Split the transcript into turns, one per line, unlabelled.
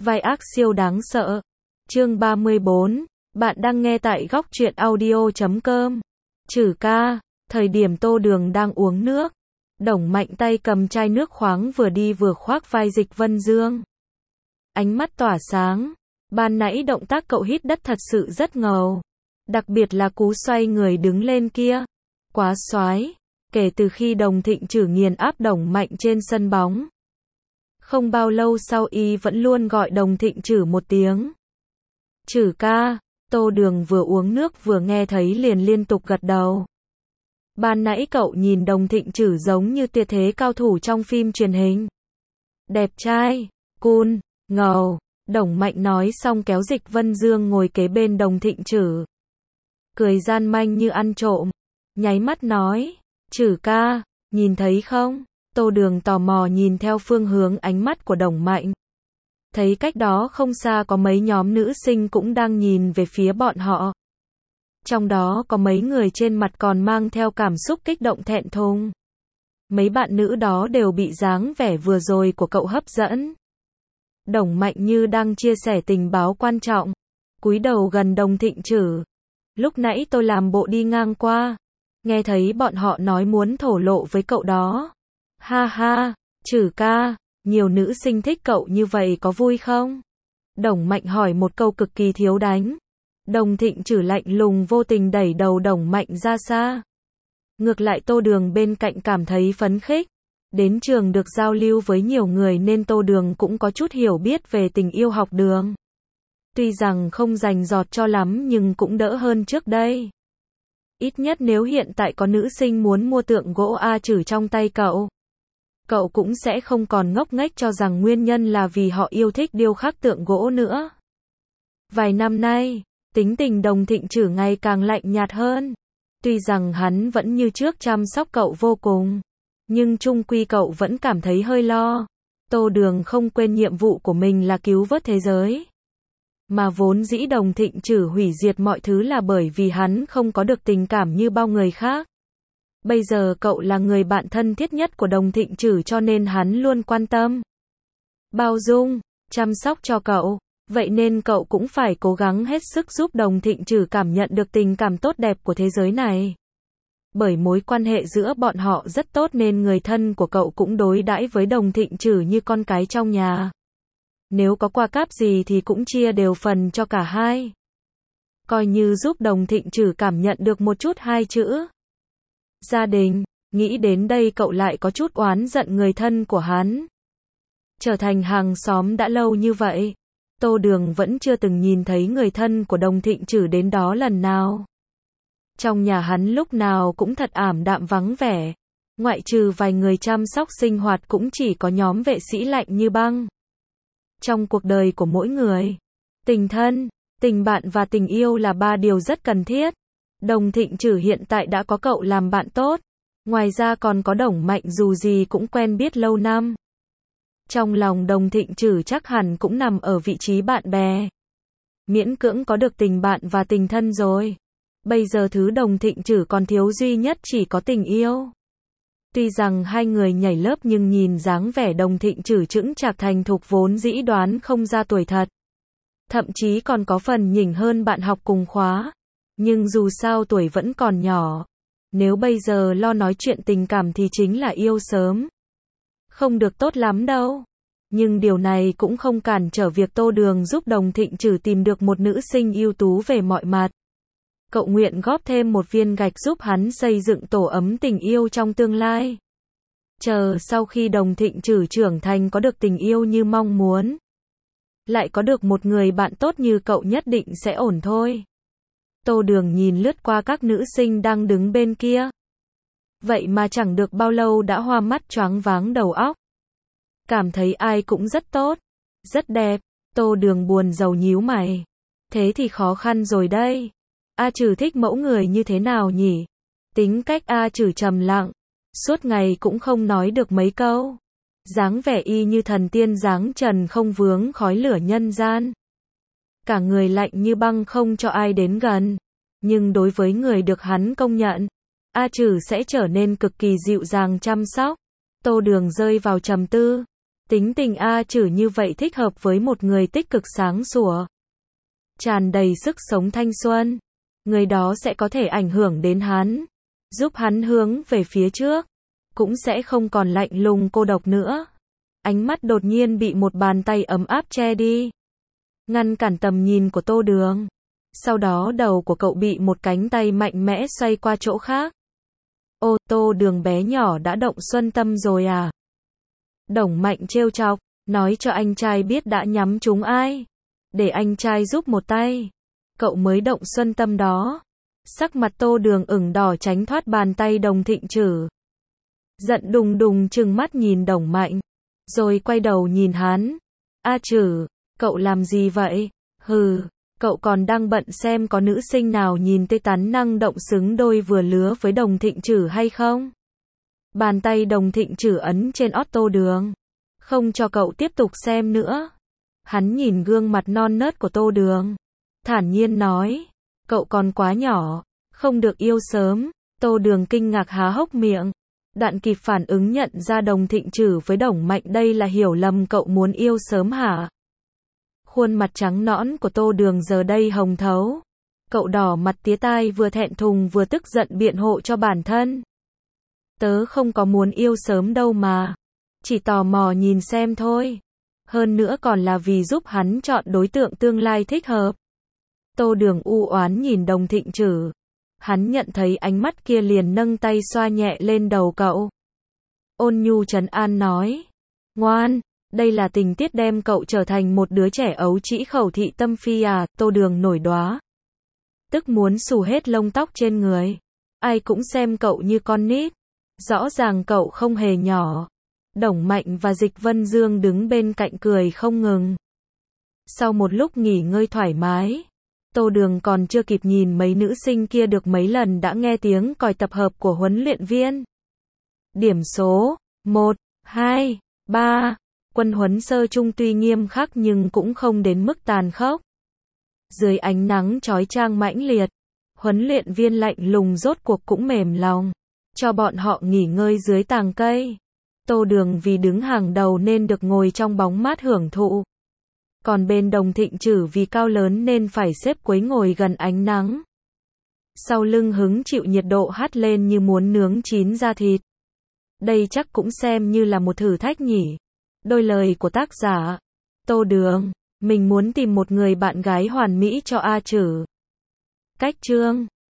Vai ác siêu đáng sợ. Chương 34. Bạn đang nghe tại góc truyện audio.com. Trừ ca. Thời điểm Tô Đường đang uống nước, Đồng Mạnh tay cầm chai nước khoáng vừa đi vừa khoác vai Dịch Vân Dương. Ánh mắt tỏa sáng. Ban nãy động tác cậu hít đất thật sự rất ngầu. Đặc biệt là cú xoay người đứng lên kia. Quá xoái. Kể từ khi Đồng Thịnh Trử nghiền áp Đồng Mạnh trên sân bóng, không bao lâu sau y vẫn luôn gọi Đồng Thịnh Trử một tiếng Trử ca. Tô Đường vừa uống nước vừa nghe thấy liền liên tục gật đầu. Ban nãy cậu nhìn Đồng Thịnh Trử giống như tuyệt thế cao thủ trong phim truyền hình. Đẹp trai, cool, ngầu. Đồng Mạnh nói xong kéo Dịch Vân Dương ngồi kế bên Đồng Thịnh Trử. Cười gian manh như ăn trộm. Nháy mắt nói, Trử ca, nhìn thấy không? Tô Đường tò mò nhìn theo phương hướng ánh mắt của Đồng Mạnh. Thấy cách đó không xa có mấy nhóm nữ sinh cũng đang nhìn về phía bọn họ. Trong đó có mấy người trên mặt còn mang theo cảm xúc kích động thẹn thùng. Mấy bạn nữ đó đều bị dáng vẻ vừa rồi của cậu hấp dẫn. Đồng Mạnh như đang chia sẻ tình báo quan trọng, cúi đầu gần Đồng Thịnh Trử. Lúc nãy tôi làm bộ đi ngang qua, nghe thấy bọn họ nói muốn thổ lộ với cậu đó. Ha ha, Trử ca, nhiều nữ sinh thích cậu như vậy có vui không? Đồng Mạnh hỏi một câu cực kỳ thiếu đánh. Đồng Thịnh Trử lạnh lùng vô tình đẩy đầu Đồng Mạnh ra xa. Ngược lại Tô Đường bên cạnh cảm thấy phấn khích. Đến trường được giao lưu với nhiều người nên Tô Đường cũng có chút hiểu biết về tình yêu học đường. Tuy rằng không rành rọt cho lắm nhưng cũng đỡ hơn trước đây. Ít nhất nếu hiện tại có nữ sinh muốn mua tượng gỗ A Trử trong tay cậu, cậu cũng sẽ không còn ngốc nghếch cho rằng nguyên nhân là vì họ yêu thích điêu khắc tượng gỗ nữa. Vài năm nay, tính tình Đồng Thịnh Trử ngày càng lạnh nhạt hơn. Tuy rằng hắn vẫn như trước chăm sóc cậu vô cùng, nhưng chung quy cậu vẫn cảm thấy hơi lo. Tô Đường không quên nhiệm vụ của mình là cứu vớt thế giới. Mà vốn dĩ Đồng Thịnh Trử hủy diệt mọi thứ là bởi vì hắn không có được tình cảm như bao người khác. Bây giờ cậu là người bạn thân thiết nhất của Đồng Thịnh Trử cho nên hắn luôn quan tâm, bao dung, chăm sóc cho cậu. Vậy nên cậu cũng phải cố gắng hết sức giúp Đồng Thịnh Trử cảm nhận được tình cảm tốt đẹp của thế giới này. Bởi mối quan hệ giữa bọn họ rất tốt nên người thân của cậu cũng đối đãi với Đồng Thịnh Trử như con cái trong nhà. Nếu có quà cáp gì thì cũng chia đều phần cho cả hai. Coi như giúp Đồng Thịnh Trử cảm nhận được một chút hai chữ gia đình. Nghĩ đến đây cậu lại có chút oán giận người thân của hắn. Trở thành hàng xóm đã lâu như vậy, Tô Đường vẫn chưa từng nhìn thấy người thân của Đồng Thịnh Trử đến đó lần nào. Trong nhà hắn lúc nào cũng thật ảm đạm vắng vẻ. Ngoại trừ vài người chăm sóc sinh hoạt cũng chỉ có nhóm vệ sĩ lạnh như băng. Trong cuộc đời của mỗi người, tình thân, tình bạn và tình yêu là ba điều rất cần thiết. Đồng Thịnh Trử hiện tại đã có cậu làm bạn tốt. Ngoài ra còn có Đồng Mạnh dù gì cũng quen biết lâu năm. Trong lòng Đồng Thịnh Trử chắc hẳn cũng nằm ở vị trí bạn bè. Miễn cưỡng có được tình bạn và tình thân rồi. Bây giờ thứ Đồng Thịnh Trử còn thiếu duy nhất chỉ có tình yêu. Tuy rằng hai người nhảy lớp nhưng nhìn dáng vẻ Đồng Thịnh Trử chững chạc thành thục vốn dĩ đoán không ra tuổi thật. Thậm chí còn có phần nhỉnh hơn bạn học cùng khóa. Nhưng dù sao tuổi vẫn còn nhỏ. Nếu bây giờ lo nói chuyện tình cảm thì chính là yêu sớm. Không được tốt lắm đâu. Nhưng điều này cũng không cản trở việc Tô Đường giúp Đồng Thịnh Trử tìm được một nữ sinh ưu tú về mọi mặt. Cậu nguyện góp thêm một viên gạch giúp hắn xây dựng tổ ấm tình yêu trong tương lai. Chờ sau khi Đồng Thịnh Trử trưởng thành có được tình yêu như mong muốn, lại có được một người bạn tốt như cậu nhất định sẽ ổn thôi. Tô Đường nhìn lướt qua các nữ sinh đang đứng bên kia. Vậy mà chẳng được bao lâu đã hoa mắt choáng váng đầu óc. Cảm thấy ai cũng rất tốt, rất đẹp. Tô Đường buồn rầu nhíu mày. Thế thì khó khăn rồi đây. A Trử thích mẫu người như thế nào nhỉ? Tính cách A Trử trầm lặng, suốt ngày cũng không nói được mấy câu. Dáng vẻ y như thần tiên dáng trần không vướng khói lửa nhân gian. Cả người lạnh như băng không cho ai đến gần. Nhưng đối với người được hắn công nhận, A Trử sẽ trở nên cực kỳ dịu dàng chăm sóc. Tô Đường rơi vào trầm tư. Tính tình A Trử như vậy thích hợp với một người tích cực sáng sủa, tràn đầy sức sống thanh xuân. Người đó sẽ có thể ảnh hưởng đến hắn, giúp hắn hướng về phía trước, cũng sẽ không còn lạnh lùng cô độc nữa. Ánh mắt đột nhiên bị một bàn tay ấm áp che đi, ngăn cản tầm nhìn của Tô Đường. Sau đó đầu của cậu bị một cánh tay mạnh mẽ xoay qua chỗ khác. Ô, Tô Đường bé nhỏ đã động xuân tâm rồi à? Đồng Mạnh trêu chọc, nói cho anh trai biết đã nhắm trúng ai, để anh trai giúp một tay. Cậu mới động xuân tâm đó. Sắc mặt Tô Đường ửng đỏ tránh thoát bàn tay Đồng Thịnh Trử. Giận đùng đùng trừng mắt nhìn Đồng Mạnh, rồi quay đầu nhìn hắn. A Trử, cậu làm gì vậy? Hừ, cậu còn đang bận xem có nữ sinh nào nhìn tê tán năng động xứng đôi vừa lứa với Đồng Thịnh Trử hay không? Bàn tay Đồng Thịnh Trử ấn trên ót Tô Đường, không cho cậu tiếp tục xem nữa. Hắn nhìn gương mặt non nớt của Tô Đường, thản nhiên nói, cậu còn quá nhỏ, không được yêu sớm. Tô Đường kinh ngạc há hốc miệng, đoạn kịp phản ứng nhận ra Đồng Thịnh Trử với Đồng Mạnh đây là hiểu lầm cậu muốn yêu sớm hả? Khuôn mặt trắng nõn của Tô Đường giờ đây hồng thấu. Cậu đỏ mặt tía tai, vừa thẹn thùng vừa tức giận biện hộ cho bản thân. Tớ không có muốn yêu sớm đâu mà, chỉ tò mò nhìn xem thôi. Hơn nữa còn là vì giúp hắn chọn đối tượng tương lai thích hợp. Tô Đường u oán nhìn Đồng Thịnh Trử. Hắn nhận thấy ánh mắt kia liền nâng tay xoa nhẹ lên đầu cậu. Ôn nhu trấn an nói, ngoan, đây là tình tiết đem cậu trở thành một đứa trẻ ấu trĩ khẩu thị tâm phi à? Tô Đường nổi đoá, tức muốn xù hết lông tóc trên người. Ai cũng xem cậu như con nít, rõ ràng cậu không hề nhỏ. Đồng Mạnh và Dịch Vân Dương đứng bên cạnh cười không ngừng. Sau một lúc nghỉ ngơi thoải mái, Tô Đường còn chưa kịp nhìn mấy nữ sinh kia được mấy lần đã nghe tiếng còi tập hợp của huấn luyện viên. Điểm số 1, 2, 3. Quân huấn sơ trung tuy nghiêm khắc nhưng cũng không đến mức tàn khốc. Dưới ánh nắng chói chang mãnh liệt, huấn luyện viên lạnh lùng rốt cuộc cũng mềm lòng, cho bọn họ nghỉ ngơi dưới tàng cây. Tô Đường vì đứng hàng đầu nên được ngồi trong bóng mát hưởng thụ. Còn bên Đồng Thịnh Trử vì cao lớn nên phải xếp cuối ngồi gần ánh nắng. Sau lưng hứng chịu nhiệt độ hắt lên như muốn nướng chín da thịt. Đây chắc cũng xem như là một thử thách nhỉ. Đôi lời của tác giả. Tô Đường, mình muốn tìm một người bạn gái hoàn mỹ cho A Trử. Cách chương